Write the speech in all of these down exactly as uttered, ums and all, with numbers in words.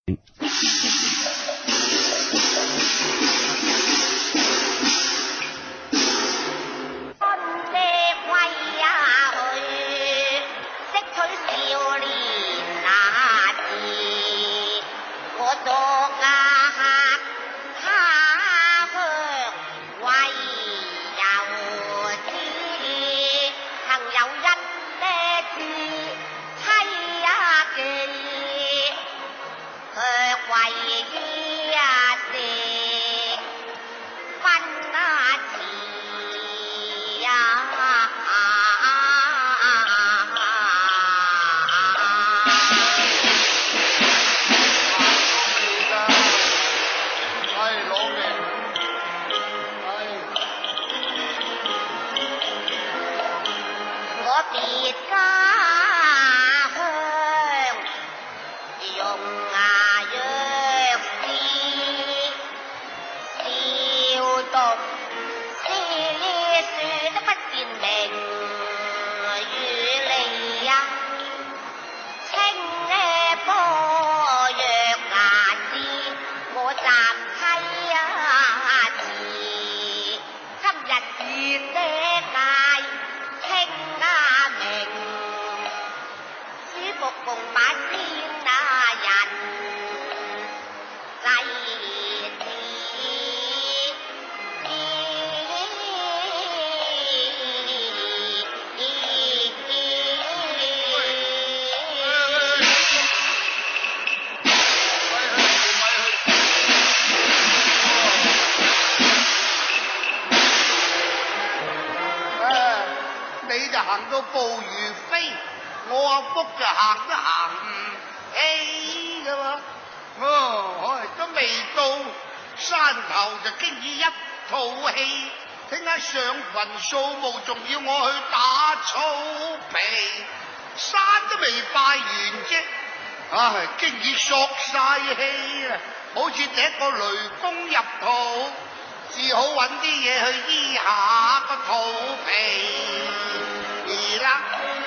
數目仲要我去打草皮，山都未拜完啫，唉，經已索晒氣啦，好似第一個雷公入肚，只好揾啲嘢去醫下個肚皮。而啦，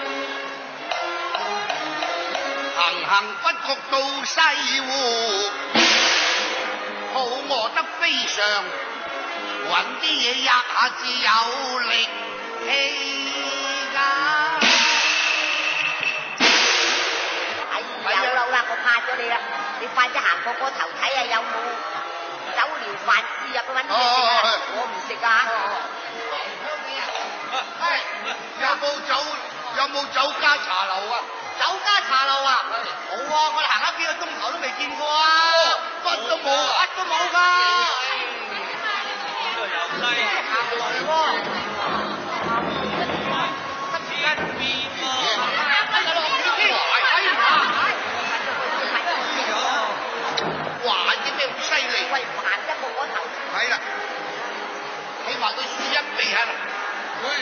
行行不覺到西湖，肚餓得非常。揾啲嘢吔下至有力氣㗎。 哎呀，有啦，我怕咗你啦！你快啲行過個頭睇下有冇酒寮飯試入去揾嘢食啊！我唔食啊！ 係有冇酒有冇酒家茶樓啊？ 酒家茶樓啊？冇啊！我哋行咗幾個鐘頭都未見過啊！ 乜都冇， 乜都冇㗎！ 係行來喎，乜時間變喎？哎呀，落雨添，睇唔下。哇！啲咩咁犀利？ 喂，行得過嗰頭。 係啦，起碼對樹蔭避下啦。喂。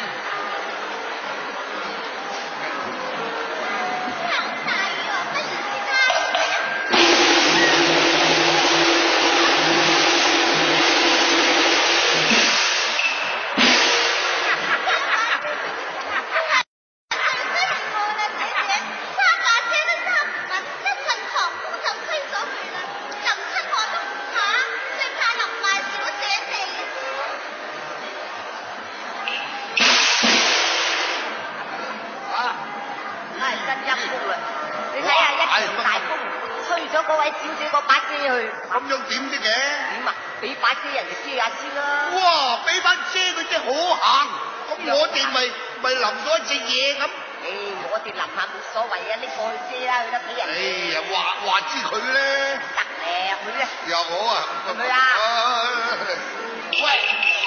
咁樣點啫嘅？ 點啊？俾把遮人哋遮下先啦。 哇！俾把遮佢真好行，咁我哋咪咪淋咗一隻嘢咁。 誒，我哋淋下冇所謂啊，拎過去遮啦，去得俾人。 哎呀，話話知佢咧。 得咧，去啊。 又好啊。 去唔去啊？ 喂，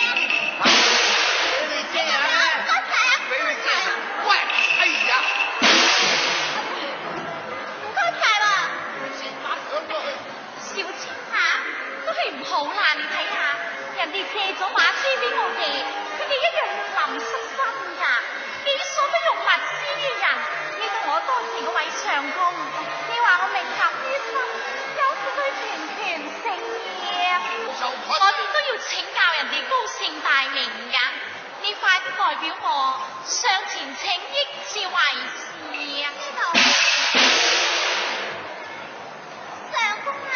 俾你遮啊！ 多謝啊！ 俾你遮。喂，哎呀！ 唔該晒喎。 成晚上咗去。 小錢嚇，都係唔好啦！你睇下，人哋借咗把遮俾我哋，佢哋一樣淋濕身㗎，幾所不用物資嘅人，呢個我多謝嗰位長工，你話我命合於心，有時對團團成業，我哋都要請教人哋高姓大名㗎，你快啲代表我上前請益至為是啊！ 呢度，長工啊！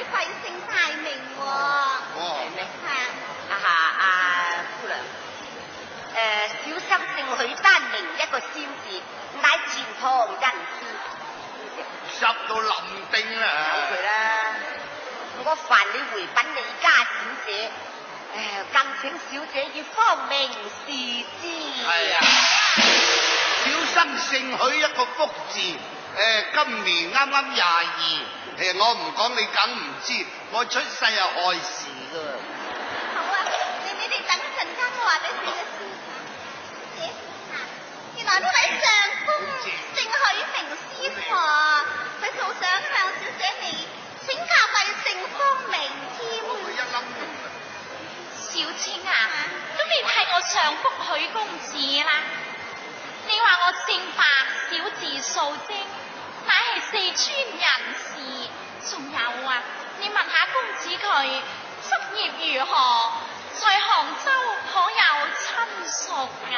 貴姓大名喎。 哦， 係咩？ 係啊， 啊哈，阿姑娘，誒，小生姓許，單名一個仙字，乃前堂人士。 濕到冧丁啦！ 由佢啦，我煩你回稟你家小姐，誒，更請小姐以芳名示之。 係啊，小生姓許一個福字，誒、今年啱啱廿二，誒我唔講你梗唔知，我出世係害事噶。 好啊，你你哋等陣間我話俾你嘅師姐啊，原來呢位上公姓許名師婆，佢仲想向小姐你請教貴姓芳名添。 佢一冧用啊！ 小青啊，咁你睇我上福許公子啦。你話我姓白，小字素貞，乃係四川人士。仲有啊，你問下公子佢職業如何，在杭州可有親屬啊？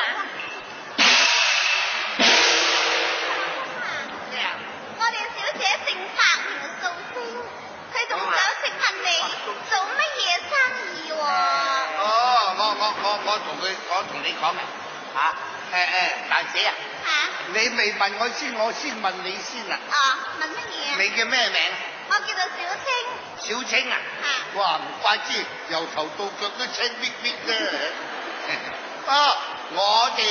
咩啊？ 我哋小姐姓白名素貞，佢仲想請問你做乜嘢生意喎？ 哦，我我我我同佢，我同你講嘅，嚇、誒誒，大姐啊， 嚇？ 你未問我先，我先問你先啊。 哦，問乜嘢啊？ 你叫咩名？ 我叫做小青。 小青啊？ 嚇？ 哇，唔怪之，由頭到腳都青逼逼啦。啊，我哋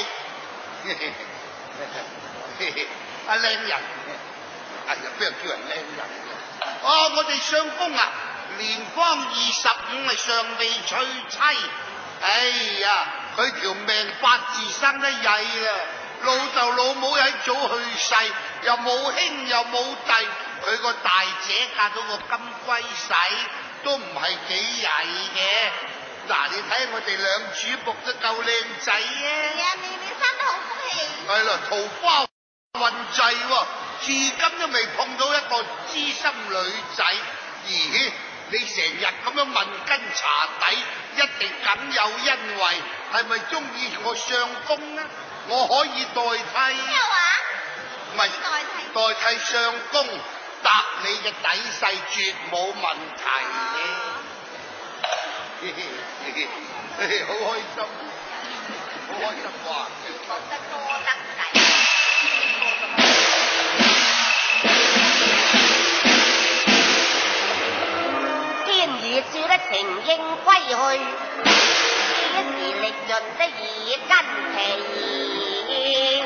阿靚人，哎呀，邊度叫人靚人？哦，我哋相公啊，年方二十五，係尚未娶妻。哎呀，佢條命八字生得曳啦，老豆老母喺早去世，又冇兄又冇弟，佢個大姐嫁到個金龜婿，都唔係幾曳嘅。嗱，你睇我哋兩主僕都夠靚仔啊！ 係啊，你你生得好福氣。 係啦，桃花運滯喎，至今都未碰到一個知心女仔。咦，你成日咁樣問根查底，一定梗有因為，係咪中意我相公呢？我可以代替。 咩話？ 唔係代替代替相公答你嘅底細，絕冇問題嘅。好開心，好開心哇！ 覺得多得滯。天已照得情應歸去，幾時力盡得耳根皮。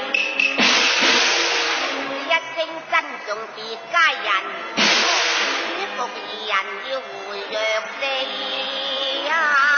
一聲珍重別佳人，主僕二人要回藥地啊！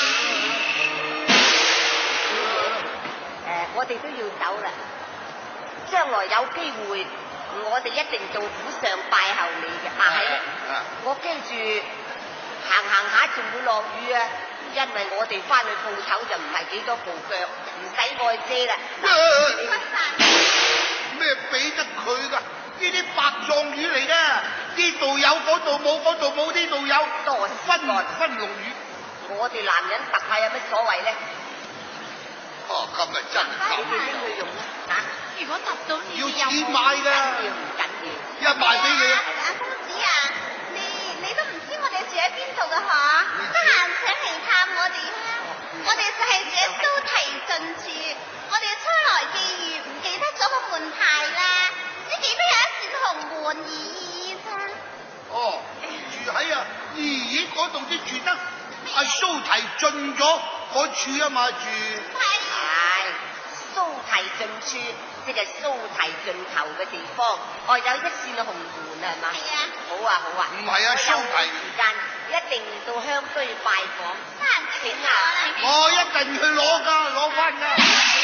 誒，我哋都要走啦。將來有機會，我哋一定做府上拜候你嘅。但係咧，我驚住行行下仲會落雨啊，因為我哋翻去鋪頭就唔係幾多步腳，唔使愛遮啦。 不散。 咩俾得佢噶？呢啲白撞魚嚟噶，呢度有嗰度冇，嗰度冇呢度有， 多分分分龍魚。 我哋男人特下有乜所謂咧？ 哦，今日真你夠， 拎去用啦，嚇！ 如果揼到你要又錢買緊噶， 要唔緊要？ 一賣俾你。 阿公子啊，你你都唔知我哋住喺邊度噶嗬？得閒請嚟探我哋啦。我哋就係住喺蘇堤盡處，我哋初來際遇唔記得咗個門牌啦，只記得有一扇紅門而已咋。 哦，住喺啊，咦嗰度都住得，阿蘇提進咗嗰處啊嘛住。 係蘇堤盡處，即係蘇堤盡頭嘅地方。哦，有一扇紅門啊，係嘛？ 係啊。 好啊，好啊。 唔係啊，蘇我有提。 時間一定到鄉居拜訪。 得閒請我啦。 我一定去攞噶，攞翻噶。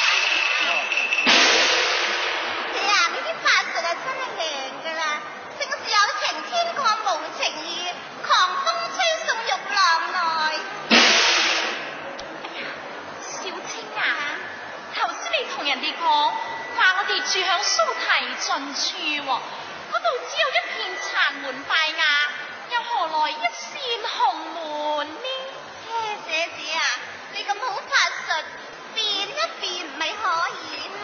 你啊，你啲法術啊真係靚噶啦，正是有情天降無情雨，狂風吹送玉郎來。小青啊，頭先你同人哋講話我哋住響蘇堤盡處喎，嗰度只有一片殘門敗瓦，又何來一扇紅門呢？姐姐啊，你咁好法術，變一變咪可以啦。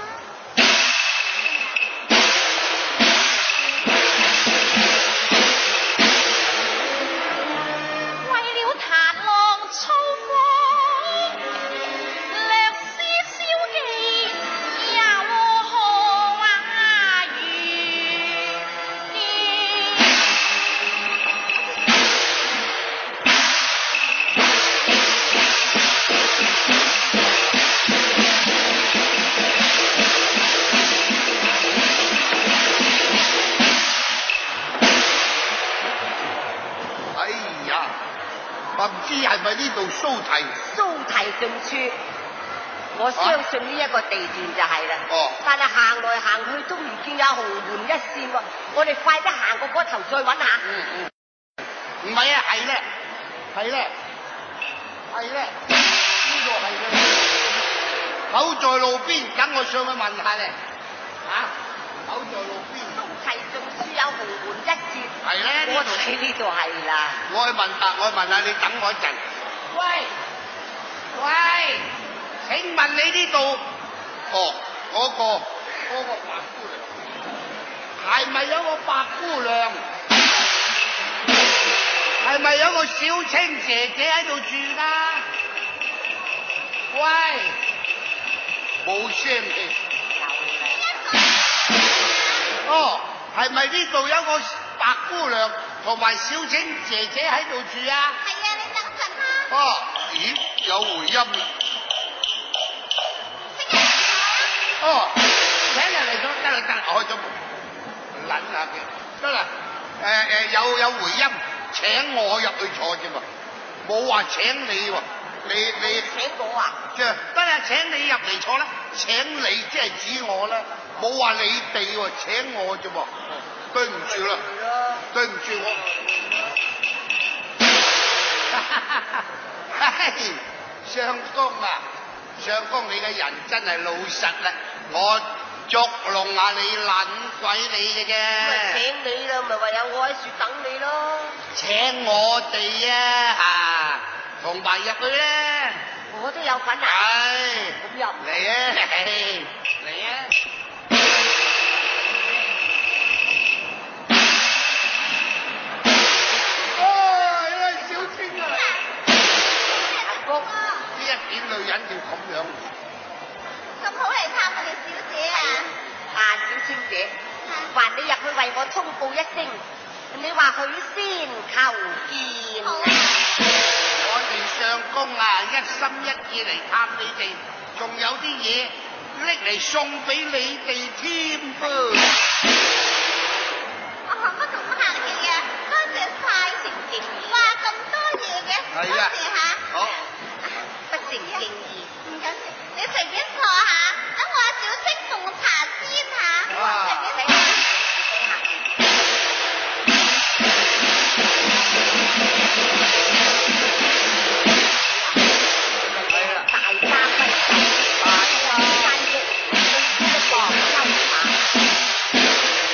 啊，唔知係咪呢度蘇堤？ 蘇堤盡處，我相信呢一個地段就係啦。 哦。 但係行來行去都唔見有紅門一線喎，我哋快啲行過嗰頭再揾下。 嗯嗯。唔係啊，係咧，係咧，係咧，呢度係嘅。口在路邊，等我上去問下咧。嚇？口在路邊。 蘇堤盡處有紅門一線。 係咧， 我睇呢度係啦。 我去問下，我去問下你，等我一陣。喂，喂，請問你呢度？哦，嗰個嗰個白姑娘，係咪有個白姑娘？係咪有個小青姐姐喺度住㗎？喂，冇聲氣。哦，係咪呢度有個白姑娘同埋小青姐姐喺度住啊？ 係啊，你等陣啦。 哦，咦，有回音啦。哦，請人嚟咗，得啦得啦，開咗門，撚下佢，得啦。誒誒，有有回音，請我入去坐啫嘛，冇話請你喎，你你請我啊？ 即係得啦，請你入嚟坐啦，請你即係指我啦，冇話你哋喎，請我啫喎，對唔住啦，對唔住我。相公啊，相公你嘅人真係老實啦，我捉弄下你撚鬼你嘅啫。 咪請你啦，咪唯有我喺樹等你咯。 請我哋啊嚇，同埋入去咧。 我都有份啊。 係。 咁入嚟啊！嚟啊！哦，因為小青啊！阿公，呢一件女人要咁樣。 咁好嚟探我哋小姐啊！ 啊，小青姐，還你入去為我通報一聲，你話許仙求見。 好啊！ 我哋相公啊，一心一意嚟探你哋，仲有啲嘢拎嚟送俾你哋添噃。 我何不咁客氣啊？多謝晒，成敬意。哇，咁多嘢嘅，多係啊謝嚇。 好， 不成敬意。 唔緊要，你隨便坐下，等我阿小青奉茶先嚇。 啊隨便坐。 大家不大家山屋，一個秋茶。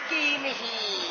見險。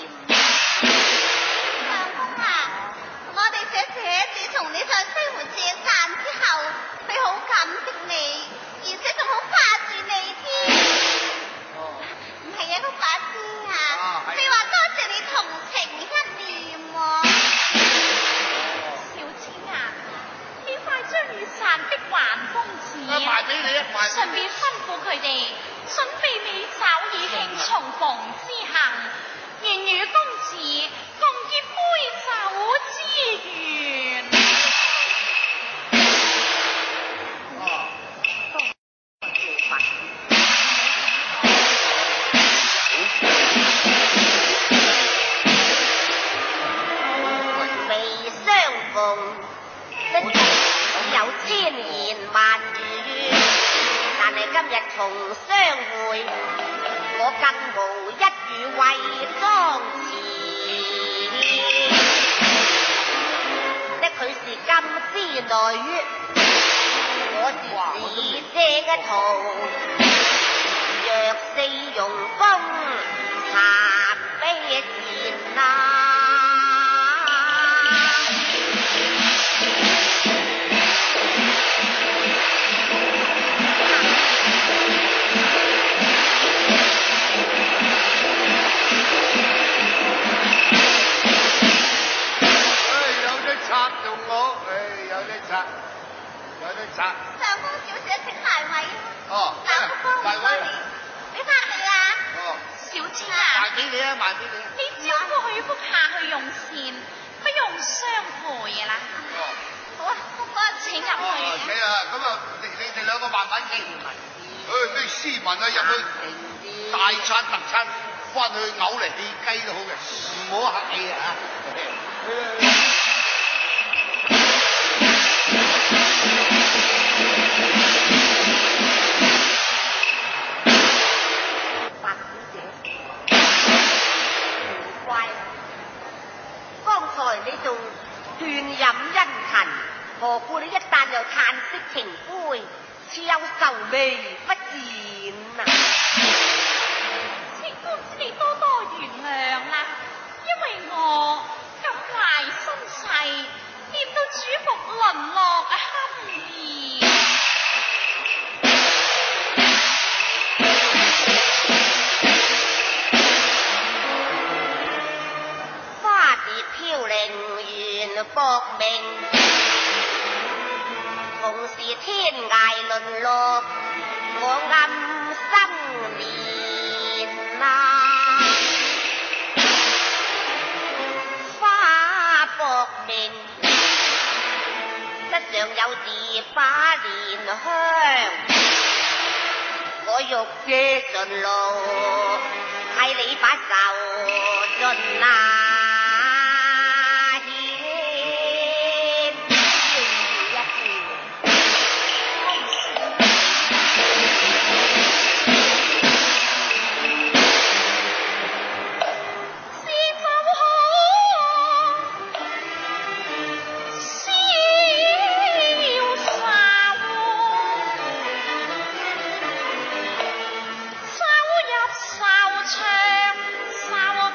相公啊，我哋這姐自從你上西湖借賺之後，佢好感激你，而且仲好掛住你添。 哦， 唔係啊，個把姐啊，你話多謝你同情一念喎。 小姐啊，呢塊將雨傘的還公子， 賣俾你啊，賣。 順便吩咐佢哋準備美酒以慶重逢之行，願與公子共結杯酒之緣。 哦， 多謝白。未相逢，真係有千言萬語，但係今日重相會，我更無一語為當詞。的佢是金枝女，我是市姐嘅徒，若四容風，茶杯前啊！ 拆到我，誒有得拆，有得拆。 相公小姐請埋位啊！ 哦， 埋位。你翻嚟啦？ 哦， 小姐啊， 賣俾你啊，賣俾你。 你招呼許福下去用膳，不用相陪啦。 哦， 好啊，福哥請入去。 哦，請啊，咁啊，你你哋兩個慢慢傾。誒，咩斯文啊，入去大餐特餐，翻去嘔嚟氣雞都好嘅，唔好客氣啊！ 白小姐，唔怪，剛才你仲勸飲殷勤，何故你一旦又嘆息情杯，似有愁眉不展啊？請公子你多多原諒啦，因為我感懷身世，見到主僕淪落堪憐。花蝶飄零緣薄命，同是天涯淪落，我暗生憐啊！花薄命，膝上有字把蓮香，我欲借盡路，替你把愁盡啊！沙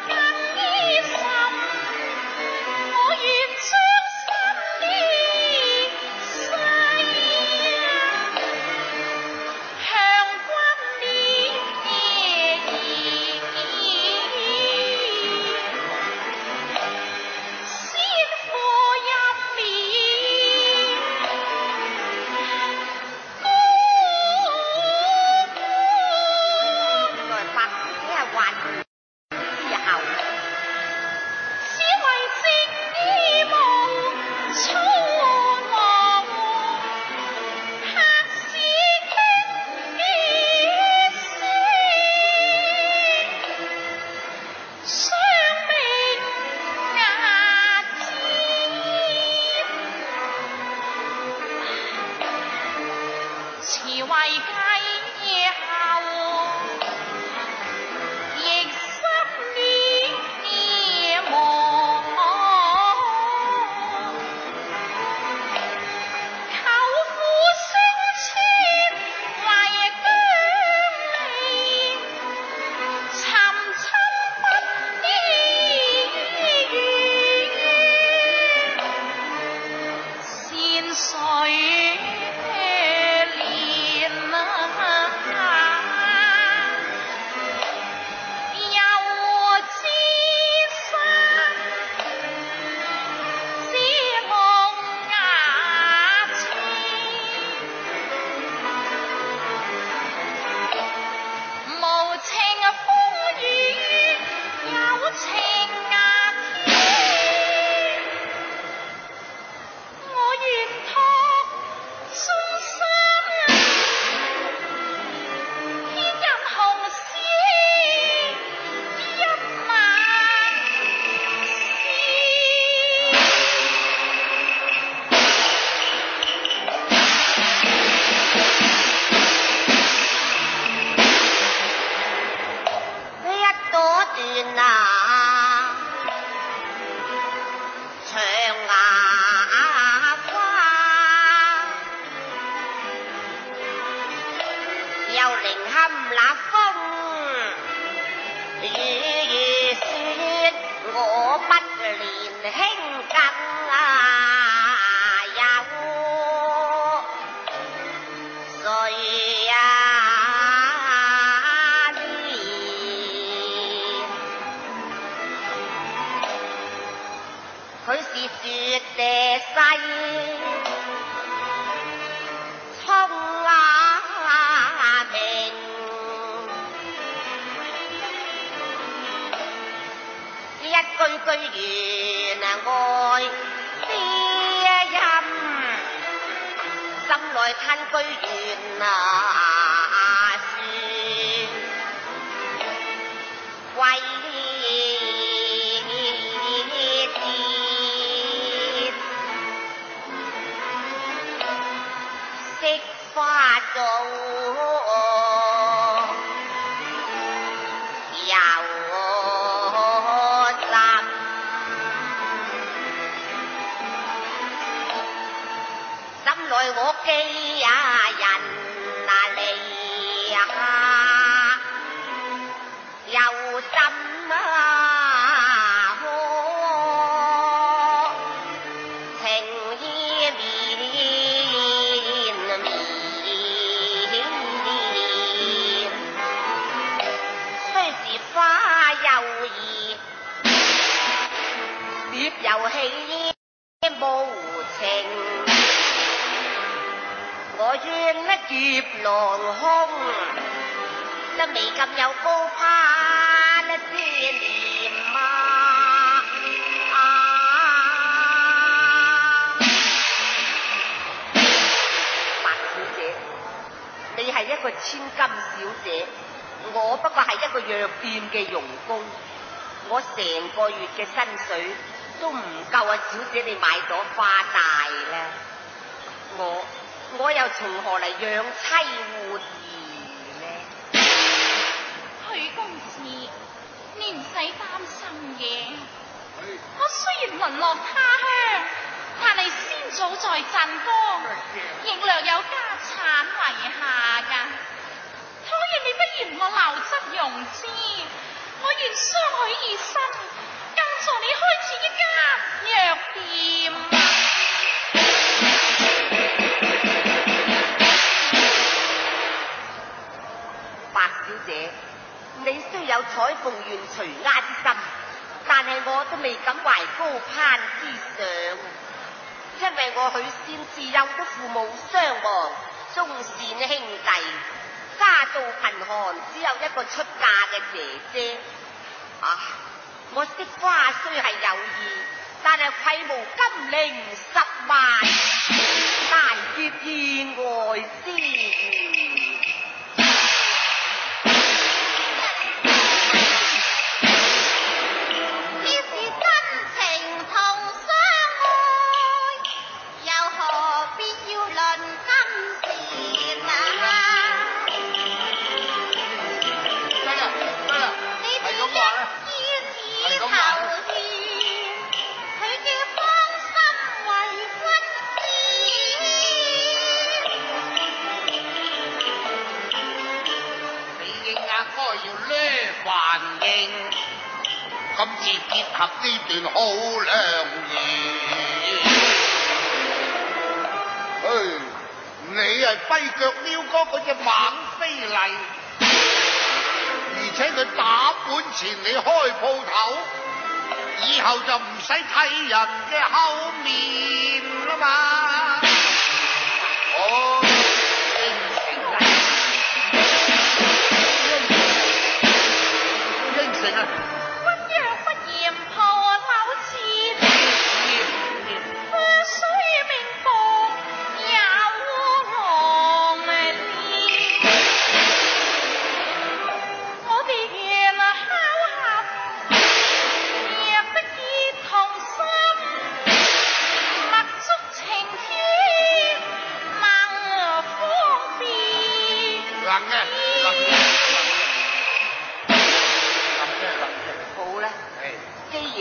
温柔。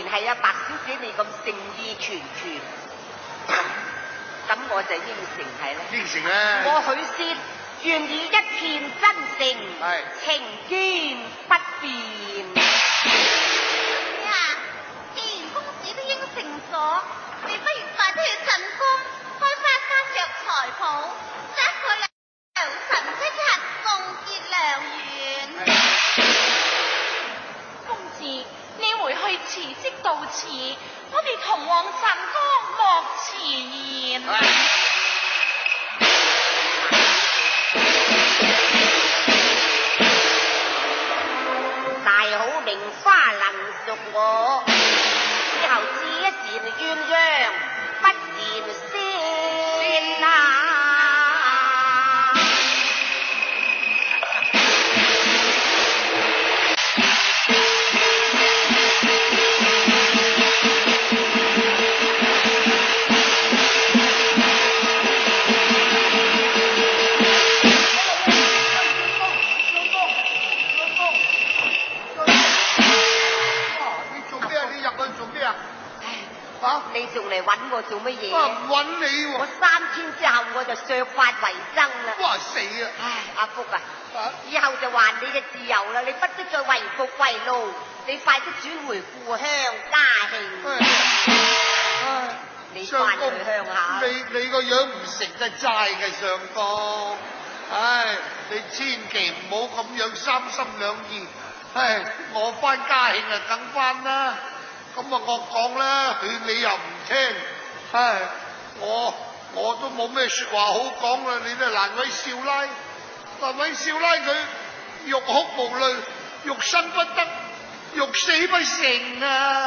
然係阿白小姐你咁誠意全全，咁我就應承係啦。 應承啊！ 我許仙願意一片真誠， 係情堅不變。 呀，既然公子都應承咗，你不如快啲去進宮開花家着財譜，爭佢良辰吉日，共結良緣。 公子，你回去辭職到此，我哋同往鎮江莫遲延。 大好名花能屬我，以後知一善鴛鴦，不言先啊！ 啊！ 你仲嚟揾我做乜嘢？ 啊，唔揾你喎！ 我三天之後我就削髮為僧啦。 哇死啊！ 唉，阿福啊， 啊以後就還你嘅自由啦，你不必再為國為奴，你快啲轉回故鄉嘉慶。 唉， 你翻去鄉下。 你你個樣唔食得齋嘅上公，唉，你千祈唔好咁樣三心兩意。唉，我翻嘉慶啊，梗翻啦。咁啊，我講啦，勸你又唔聽，唉，我我都冇咩說話好講啦，你都難為少奶，難為少奶佢欲哭無淚，欲生不得，欲死不成啊！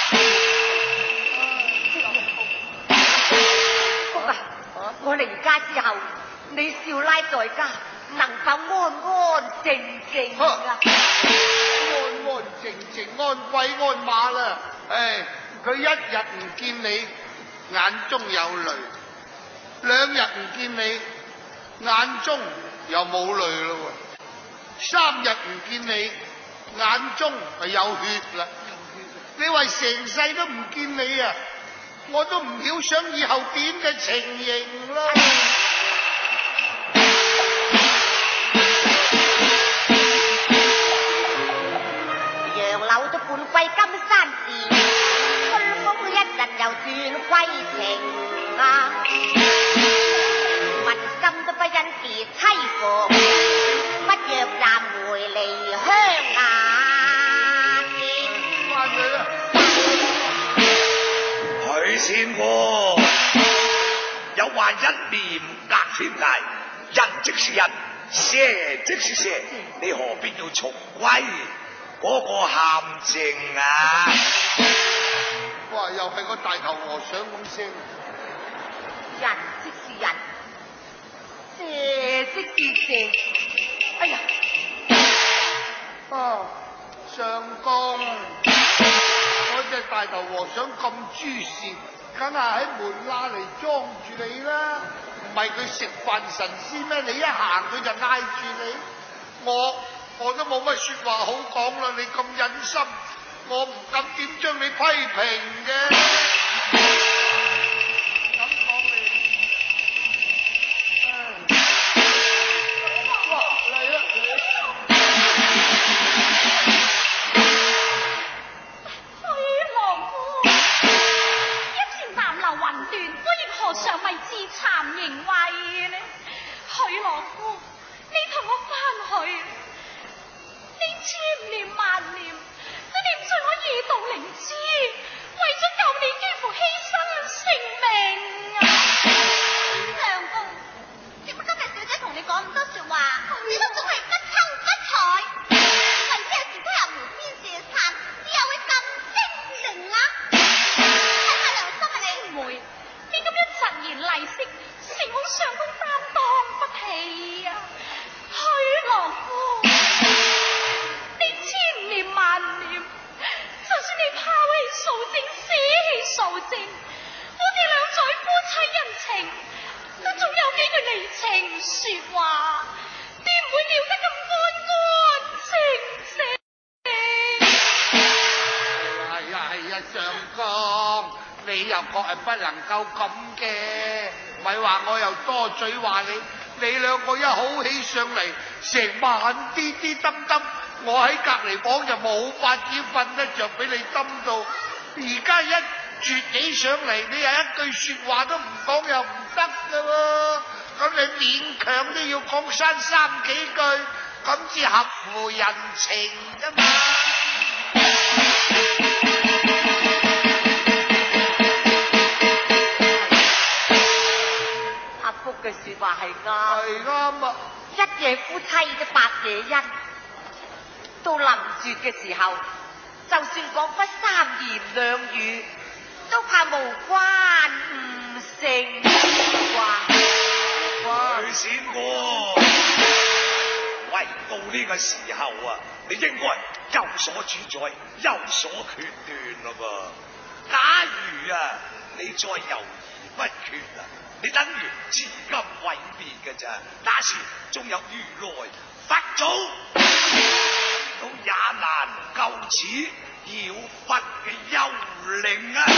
福啊，我離家之後，你少奶在家，能否安安靜靜啊？ 安安靜靜，安鬼安馬啦！唉，佢一日唔見你，眼中有淚；兩日唔見你，眼中又冇淚咯喎；三日唔見你，眼中就有血啦。你話成世都唔見你啊，我都唔曉想以後點嘅情形啦。 楊柳都半歸金山寺，春風一陣又轉歸情啊！民心都不因是妻房，不若暫回離鄉啊！ 翻去啦！ 許仙哥，有話一念隔天涯，人即是人，蛇即是蛇，你何必要重歸嗰個陷阱啊？ 哇！又係個大頭和尚咁聲。 人即是人，蛇即是蛇。哎呀！ 哦，上公，嗰隻大頭和尚咁諸事，梗係喺門罅嚟裝住你啦。唔係佢食飯神仙咩？你一行佢就嗌住你，我我都冇乜說話好講啦。你咁忍心，我唔敢點將你批評嘅。咁講你，哇嚟啦嚟啦！ 許郎夫，一朝南流雲斷，我亦何嘗為自慚形穢呢？許郎夫，你同我翻去，你千念萬念都念在我夜道靈芝，為咗救你幾乎犧牲性命啊！ 相公，點解今日小姐同你講咁多說話，你都總係不瞅不睬？為咩有時都有無邊射散，你又會咁精靈啊？睇下良心啊你！ 妹，你咁樣疾言厲色，成我相公擔當不起啊！許郎夫，你千念萬念，就算你拋棄素貞，捨棄素貞，我哋兩在夫妻恩情，都總有幾句離情說話，點會料得咁安安靜靜？ 係啊係啊日上崗，你又覺係不能夠咁嘅，咪話我又多嘴話你，你兩個一好起上嚟，成晚啲啲燈燈，我喺隔離房就冇法子瞓得着，俾你燈到，而家一絕起上嚟，你係一句説話都唔講又唔得噶喎，咁你勉強都要講三三幾句，咁至合乎人情啫嘛。 阿福嘅説話係啱， 係啱啊！ 一夜夫妻都百夜恩，到臨絕嘅時候，就算講不三言兩語，都怕無關唔成啩。 許仙哥，喂，到呢個時候啊，你應該有所主宰，有所決斷咯噃。假如啊，你再猶豫不決啊，你等於自今毀滅嘅咋？那時仲有如來佛祖，都也難救此妖佛嘅幽靈啊！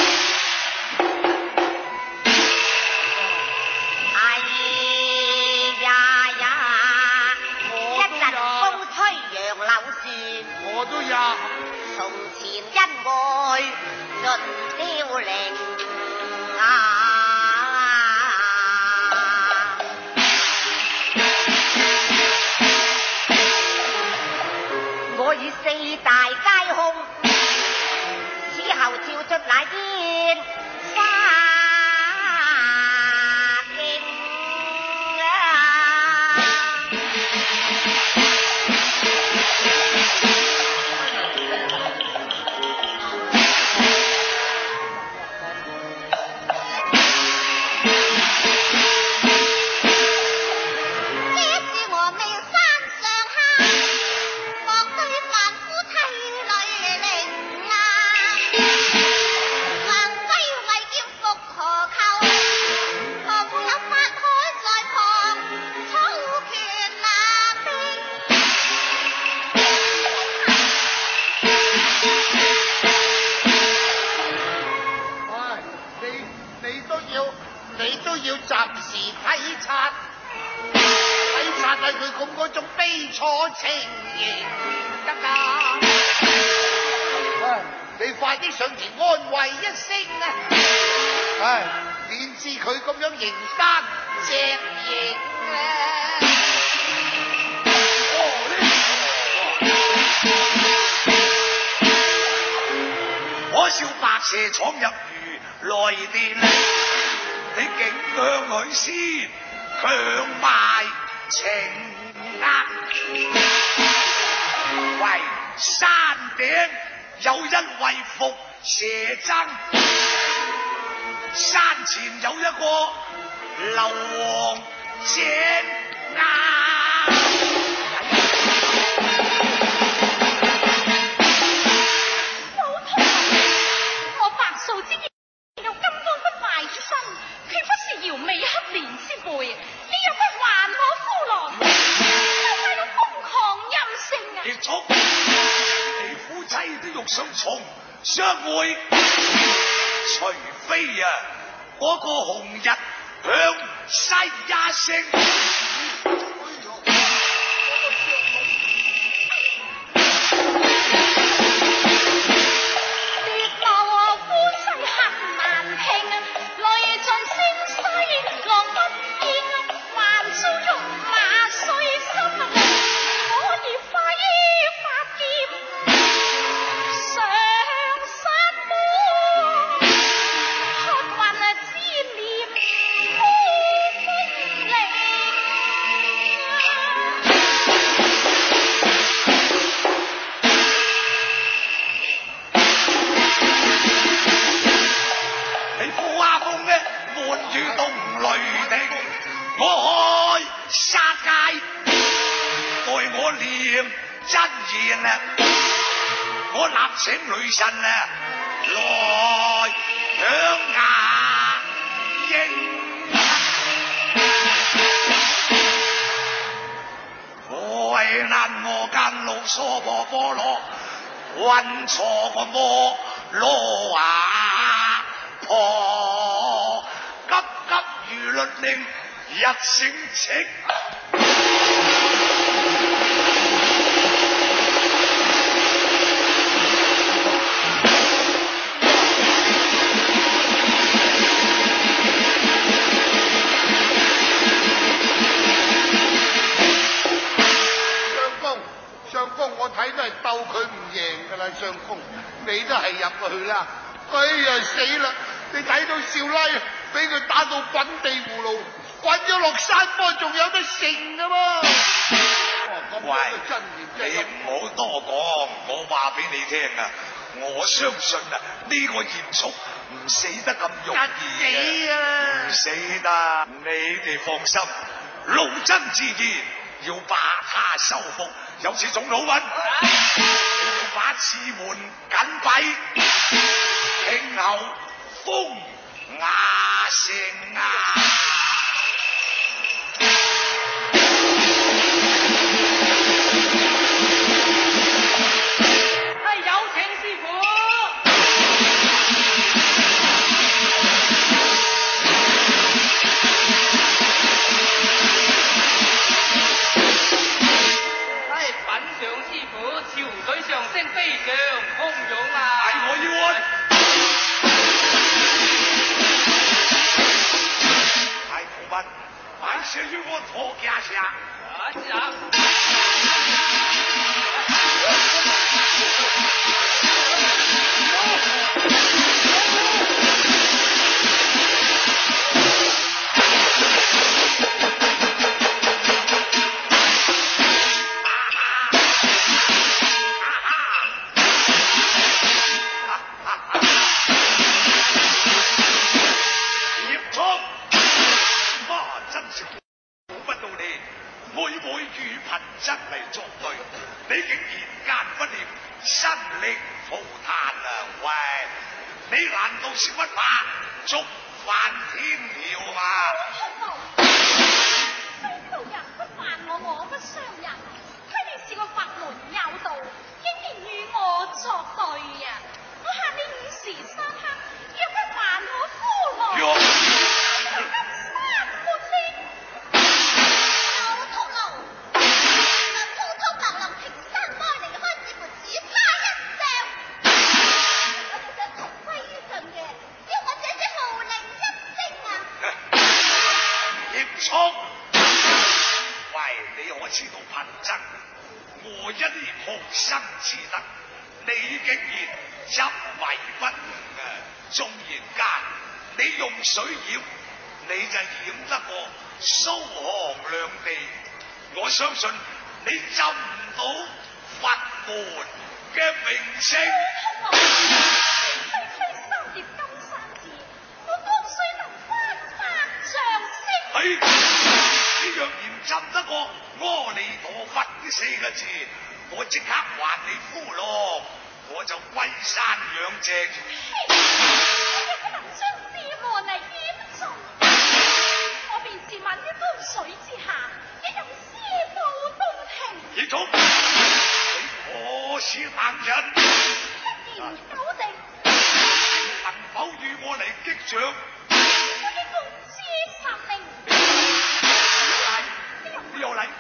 哎呀呀，一陣風吹楊柳樹， 我都呀。 從前恩愛盡凋零啊！我以四大皆空，此後跳出那煙花徑啊！ 要暫時體察，體察下佢咁嗰種悲楚情形得㗎。唉，你快啲上前安慰一聲啊！唉，免至佢咁樣形單隻影啊！ 我笑白蛇闖入如來殿，你竟向許仙強賣情額。喂，山頂有一位伏蛇僧，山前有一個硫磺井啊！ 數之見到金剛不壞之身，卻不是搖尾黑蓮之輩，你又不還我夫郎，就快到瘋狂任性啊！ 結束，你夫妻都欲想重相會，除非啊，嗰個紅日向西一聲。請女神啊，來響牙應。為難我間路娑婆波羅，運錯個魔罗啊婆，急急如律令一聲斥。 我睇都係鬥佢唔贏噶啦，相公，你都係入去啦。哎呀死啦！你睇到少拉俾佢打到滾地葫蘆，滾咗落山坡，仲有得剩噶嘛？ 喂，你唔好多講，我話俾你聽啊！我相信啊，呢、這個嚴肅唔死得咁容易死啊！ 唔死得，你哋放心，老僧自然要把他收服。有此種老運，把刺門緊閉，聽候風雅成啊！ 係有請師傅。潮水上升，飛上洶湧啊！ 係我要啊！太徒們，萬事與我托家下。 啊，是啊。 真嚟作對，你竟然間不念，身力塗炭啊！喂，你難道是不怕觸犯天條嘛？ 世道人不犯我，我不傷人。睇你是個法門有道，竟然與我作對啊！我限你五時三刻，若不還我夫郎，我今山沒力。知道貧僧，我一念學生之德，你竟然執迷不悟啊！縱然間你用水淹，你就淹得過蘇杭兩地，我相信你浸唔到佛門嘅名稱。 非非三葉金山寺，我光須能翻百丈星。 係，你若然浸得過阿彌陀佛呢四個字，我即刻還你夫郎，我就歸山養隻。 我亦不能將寺門嚟淹盡，我便是問於刀水之下，一任師傅動情。 葉總，你何時男人？ 一言九定。 能否與我嚟擊掌？ 我嘅公知殺命。 你又嚟？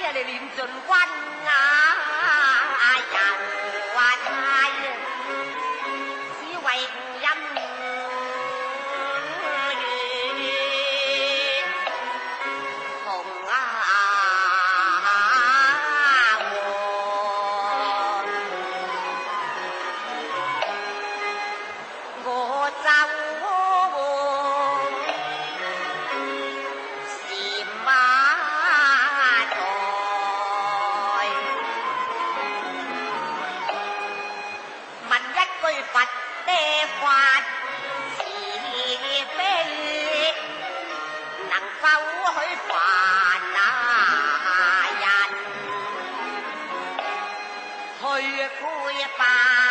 啊，你練盡軍啊，又話齋，只為姻緣同啊我，我走。佛的法是非，能否許凡人去配白？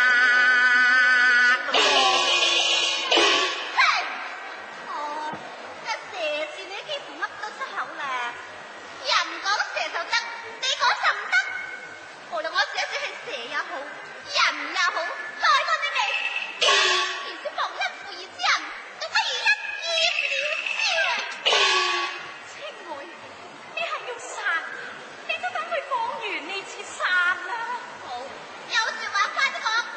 哦，一蛇字你幾乎乜都出口啦，人講蛇就得，你講就唔得。無論我寫寫係蛇也好，人也好。連啲忘恩負義之人都不如一劍了之。青梅，你係要殺，你都等佢講完你至殺啦。好，有說話快啲講。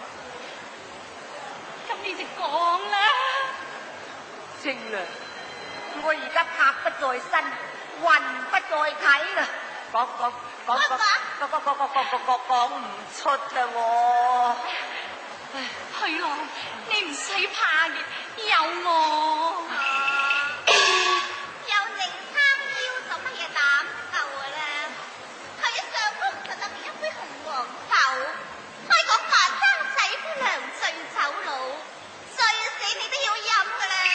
咁你就講啦。 正啊，我而家魄不在身，魂不在體啦。講講講講講講講講講講唔出啦我。 去咯，你唔使怕嘅，有我。有寧參腰就乜嘢膽夠嘅啦。去上屋就得一杯紅黃酒，開個飯生仔姑娘醉酒佬，醉死你都要飲嘅啦。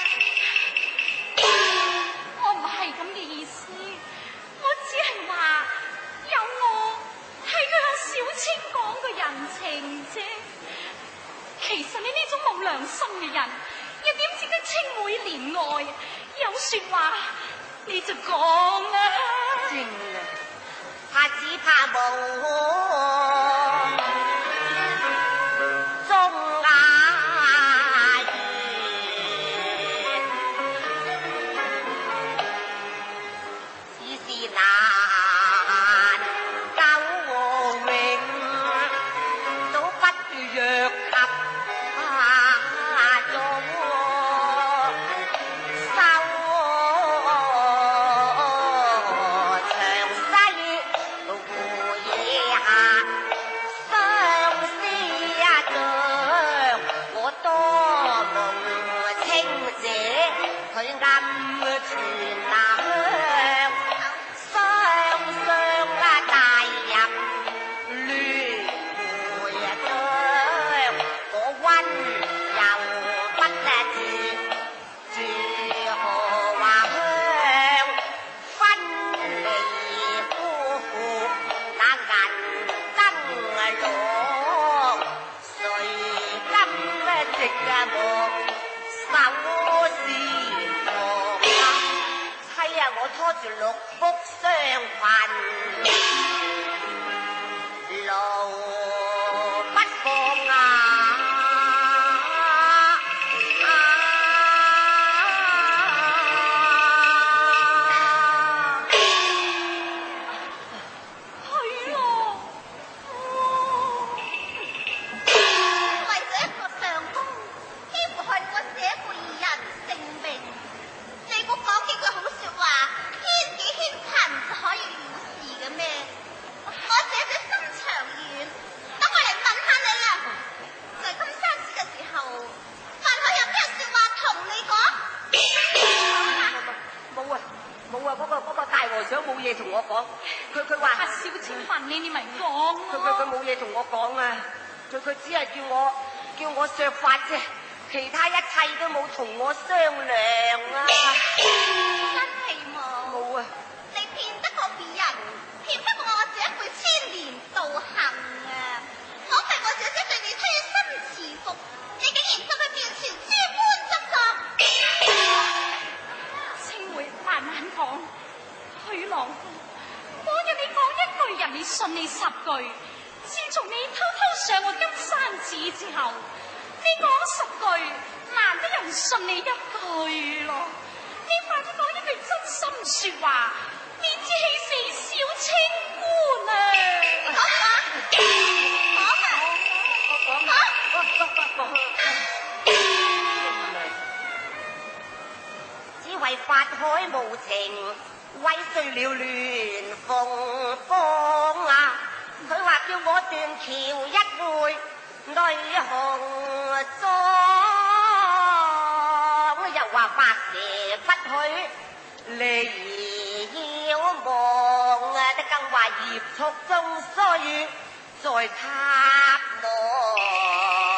我唔係咁嘅意思，我只係話有我替佢向小青講個人情啫。其實你呢種冇良心嘅人，又點知得青梅憐愛？有說話你就講啦。 正啊，怕只怕無中雅語，只是難久永，都不若及。拖住六福相困，路不放啊！ 去咯！為咗一個相公，幾乎係我寫過二人性命。你估講幾句好說話，牽幾牽塵就可以了事嘅咩？我寫寫心長遠，等我嚟問下你啊！在金山寺嘅時候，范海有咩說話同你講？ 冇啊冇啊，嗰個嗰個大和尚冇嘢同我講，佢佢話阿小姐問你，你咪講咯。 佢佢佢冇嘢同我講啊，佢佢只係叫我叫我削髮啫。其他一切都冇同我商量啊！ 真係冇。 冇啊！ 你騙得過別人，騙不過我這一句千年道行啊！我係我姐姐對你推心置腹，你竟然在佢面前諸般執作。青梅慢慢講，許郎夫，我要你講一句人，你信你十句。自從你偷偷上我金山寺之後，你講十句，難得人信你一句咯。你快啲講一句真心說話，免之氣死小青情，毀碎了亂鳳芳啊！佢話叫我斷橋一回，淚紅妝，又話白蛇不許離遙望啊！得更話葉簇中須在塔內。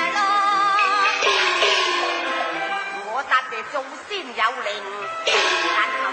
祖先有靈，但求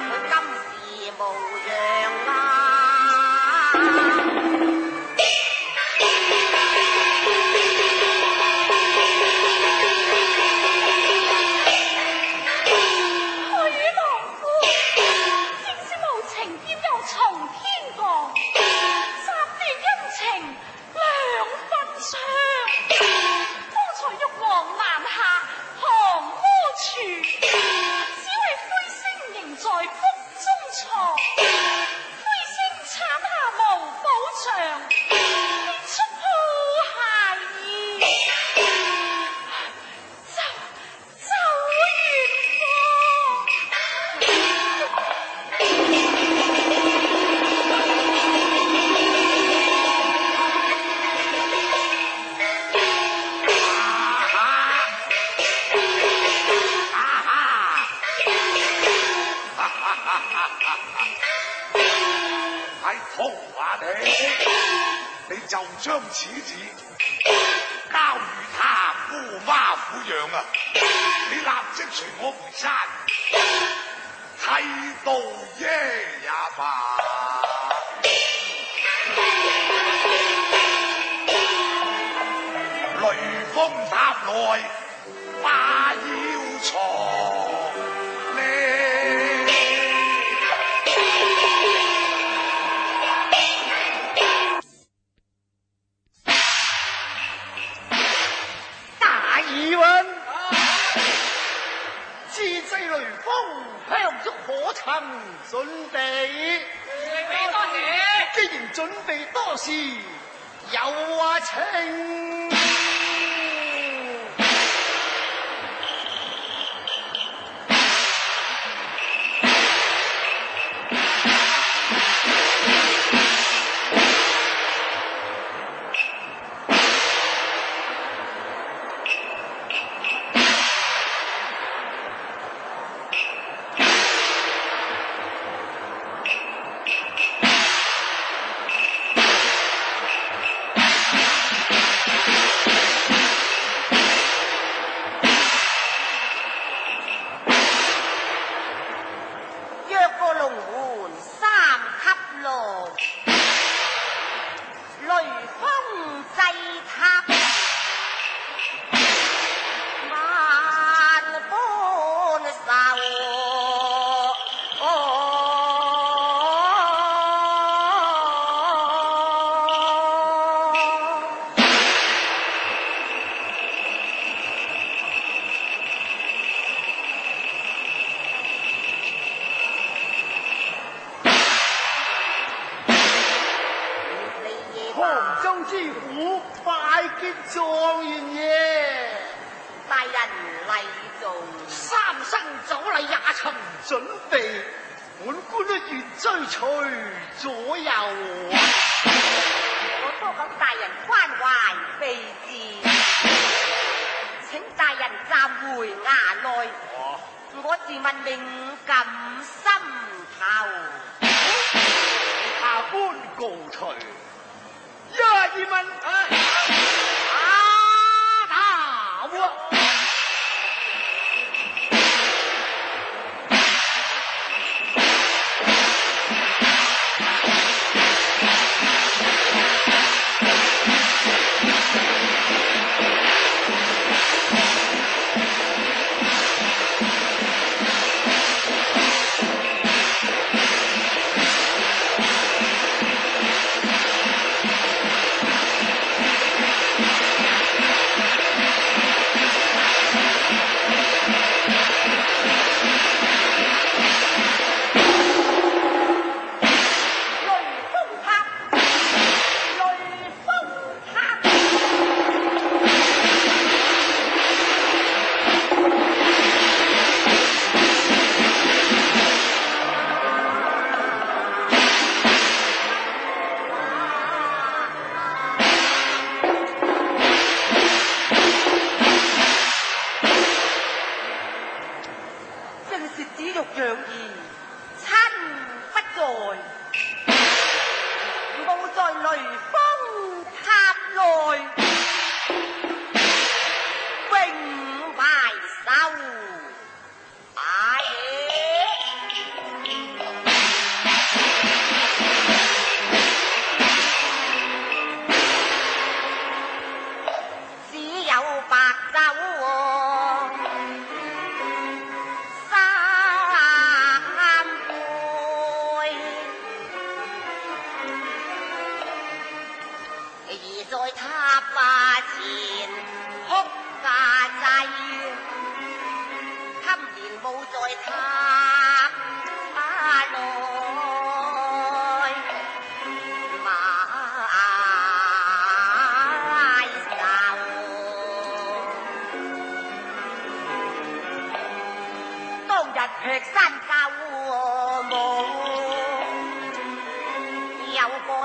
永拜手，阿爺。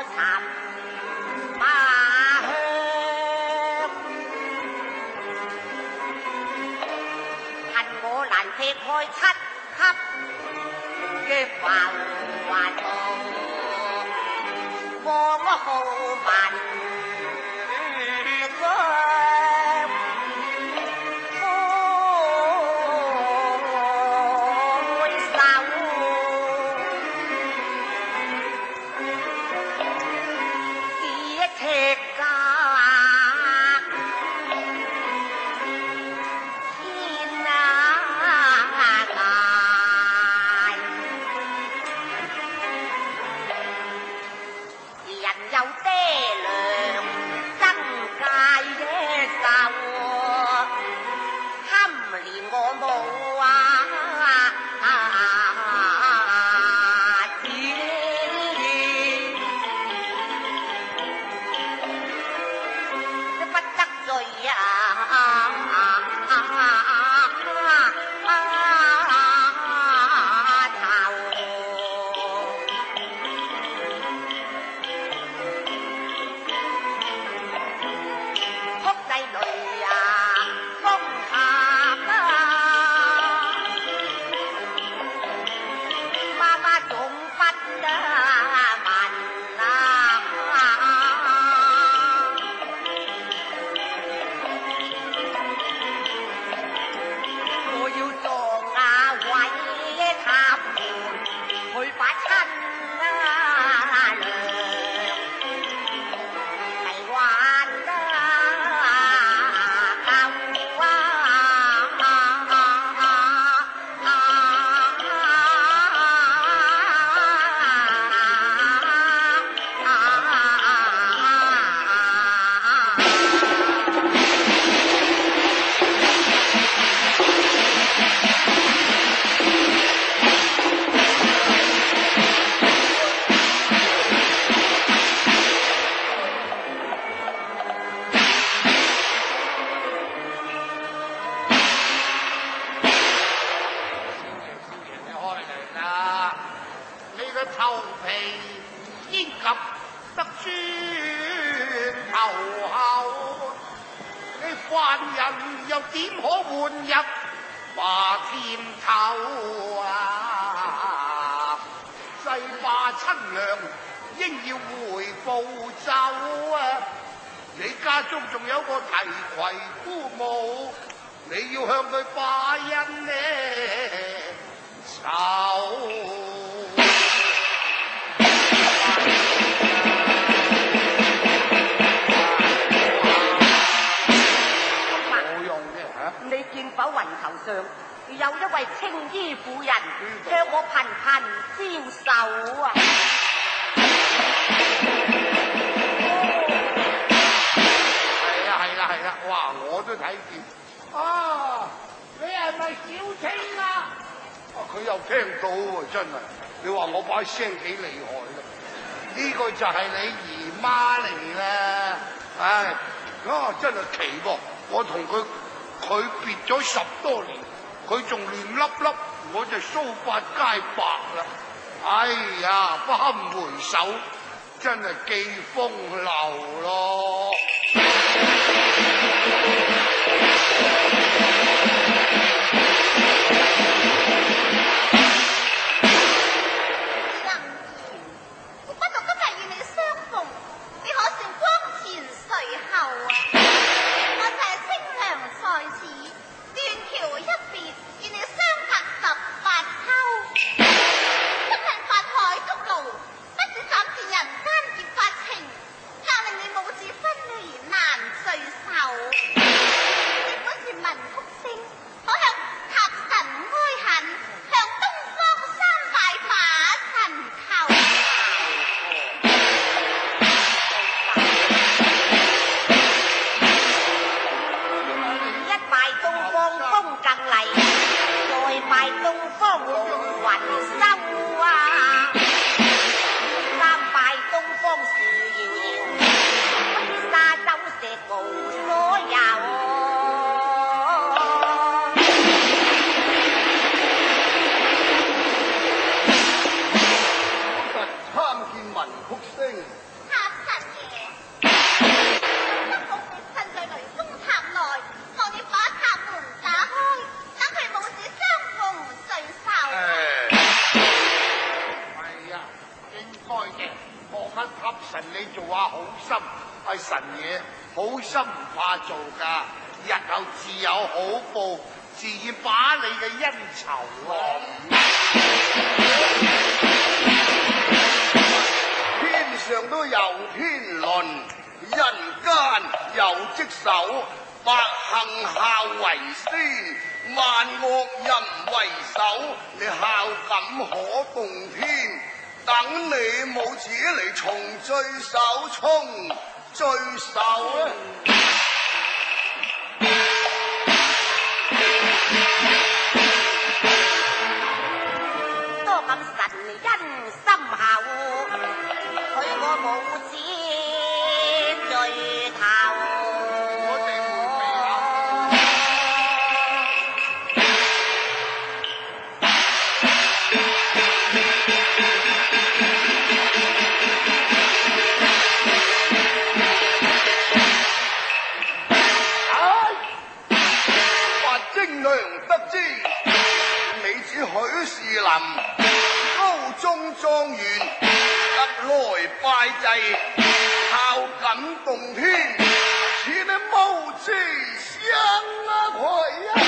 尋馬香，恨我難劈開七級嘅浮華圖，望浩文。 聲幾厲害啦！呢、這個就係你姨媽嚟啦，唉，啊真係奇噃！我同佢佢別咗十多年，佢仲亂粒粒，我就鬚髮皆白啦！哎呀，不堪回首，真係記風流咯！ 你做下好心，係神嘢，好心唔怕做㗎，日後自有好報，自然把你嘅恩酬啊！天上都有天倫，人間有職守，百行孝為先，萬惡人為首，你孝感可動天。等你母子嚟重聚首，重聚首啊！ 多咁神恩深厚，許我母子聚頭。 我哋回味下。許士林高中狀元特來拜祭，孝感動天，似你母子相陪啊！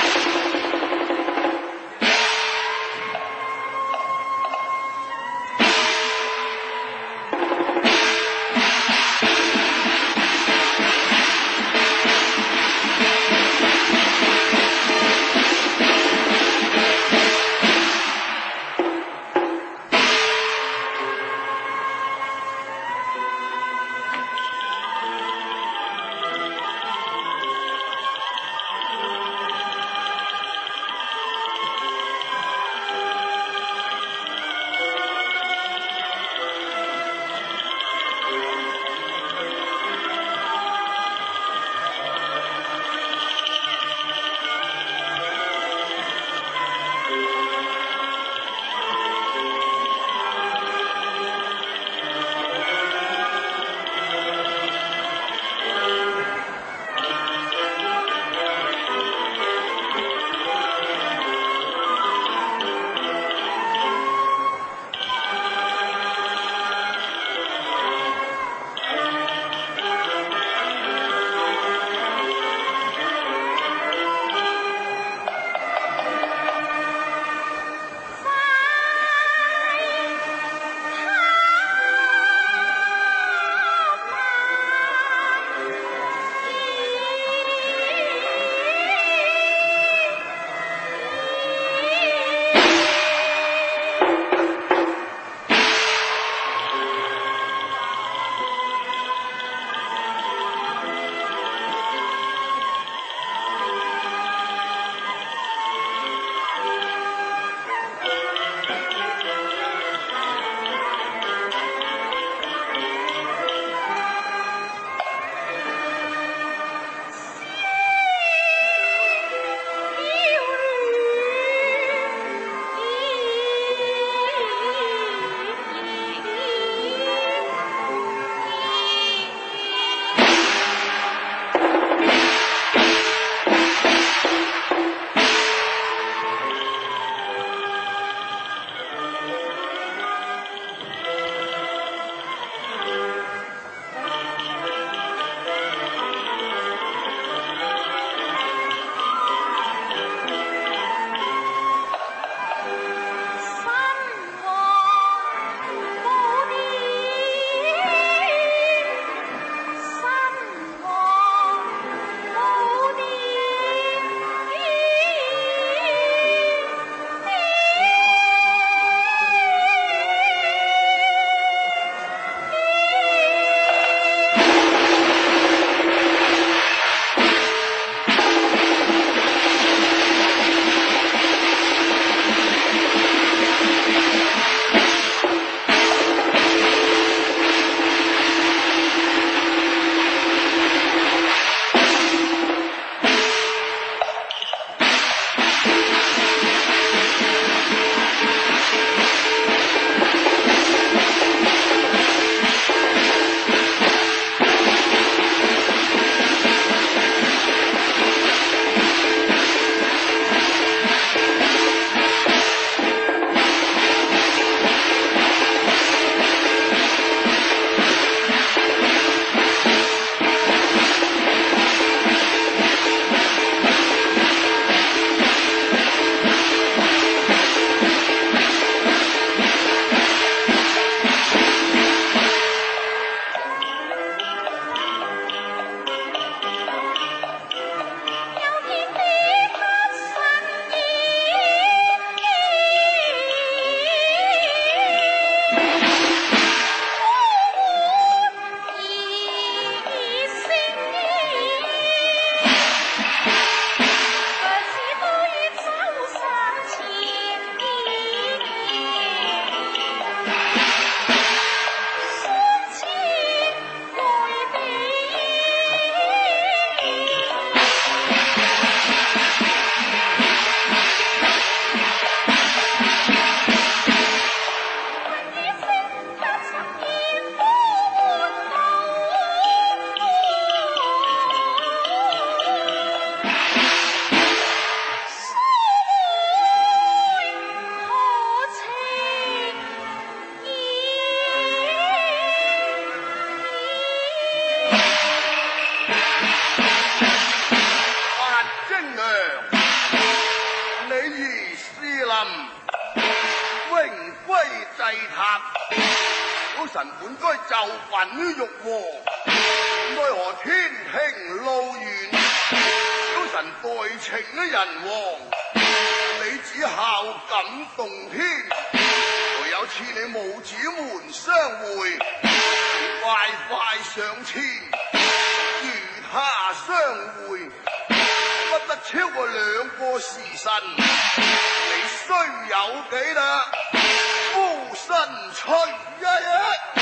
塔。小臣本該就奮於玉皇，奈何天庭路遠，小臣代情嘅人王，你只孝感動天，唯有賜你母子們相會，快快上前與他相會，不得超過兩個時辰，你須有幾啦？夫身吹一一。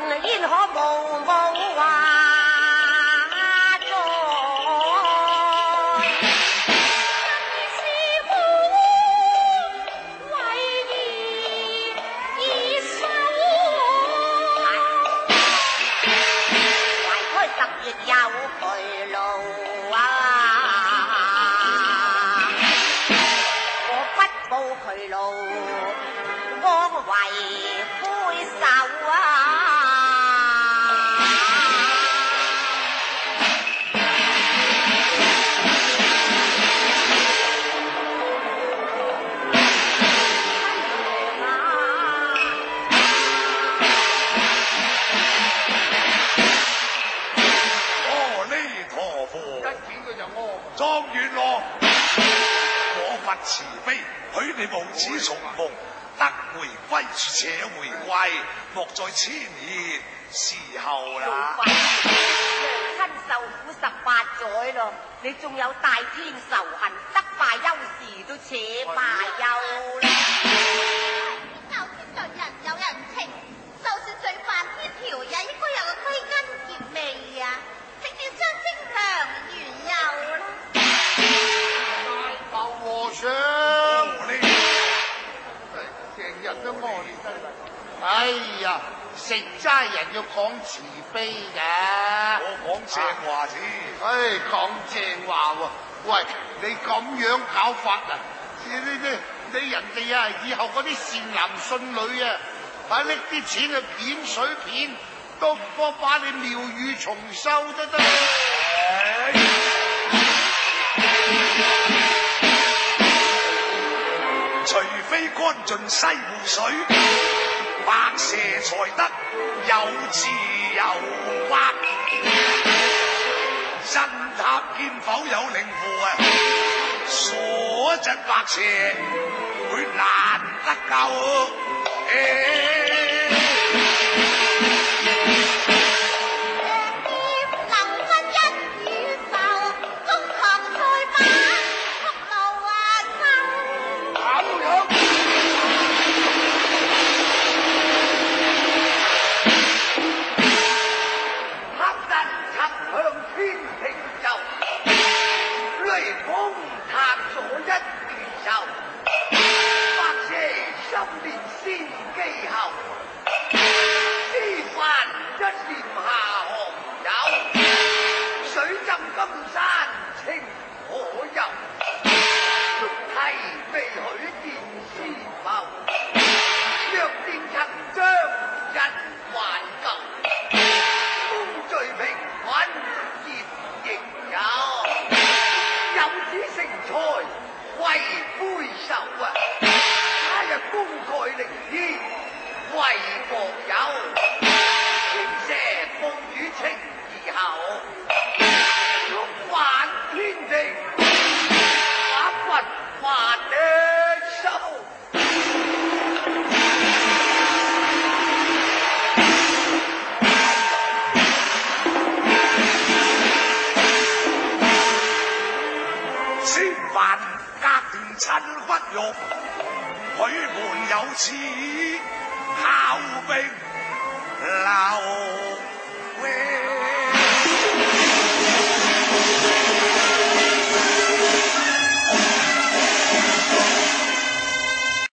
焉可無無話在？是夫為義而守，懷胎十月有劬勞啊！我不報劬勞，我為魁首啊！ 狀元郎，我佛慈悲，許你母子重逢，得回歸處且回歸，莫在千年時候啦。 娘親受苦十八載咯，你仲有大天仇恨，得罷休時都且罷休啦。 有天在人有人情，就算罪犯天條也應該有個歸根結尾啊！請你將清強緣由啦。 大和尚，成日都屙你真係。哎呀，食齋人要講慈悲嘅。 我講正話先。 唉，講正話喎。喂，你咁樣搞法啊？你你你人哋啊，以後嗰啲善男信女啊，啊拎啲錢去片水片，都幫把你妙語重修得得。 除非乾盡西湖水，白蛇才得有自由畫。真塔見否有靈符啊？鎖隻白蛇，佢難得救。欸許門有此孝兵留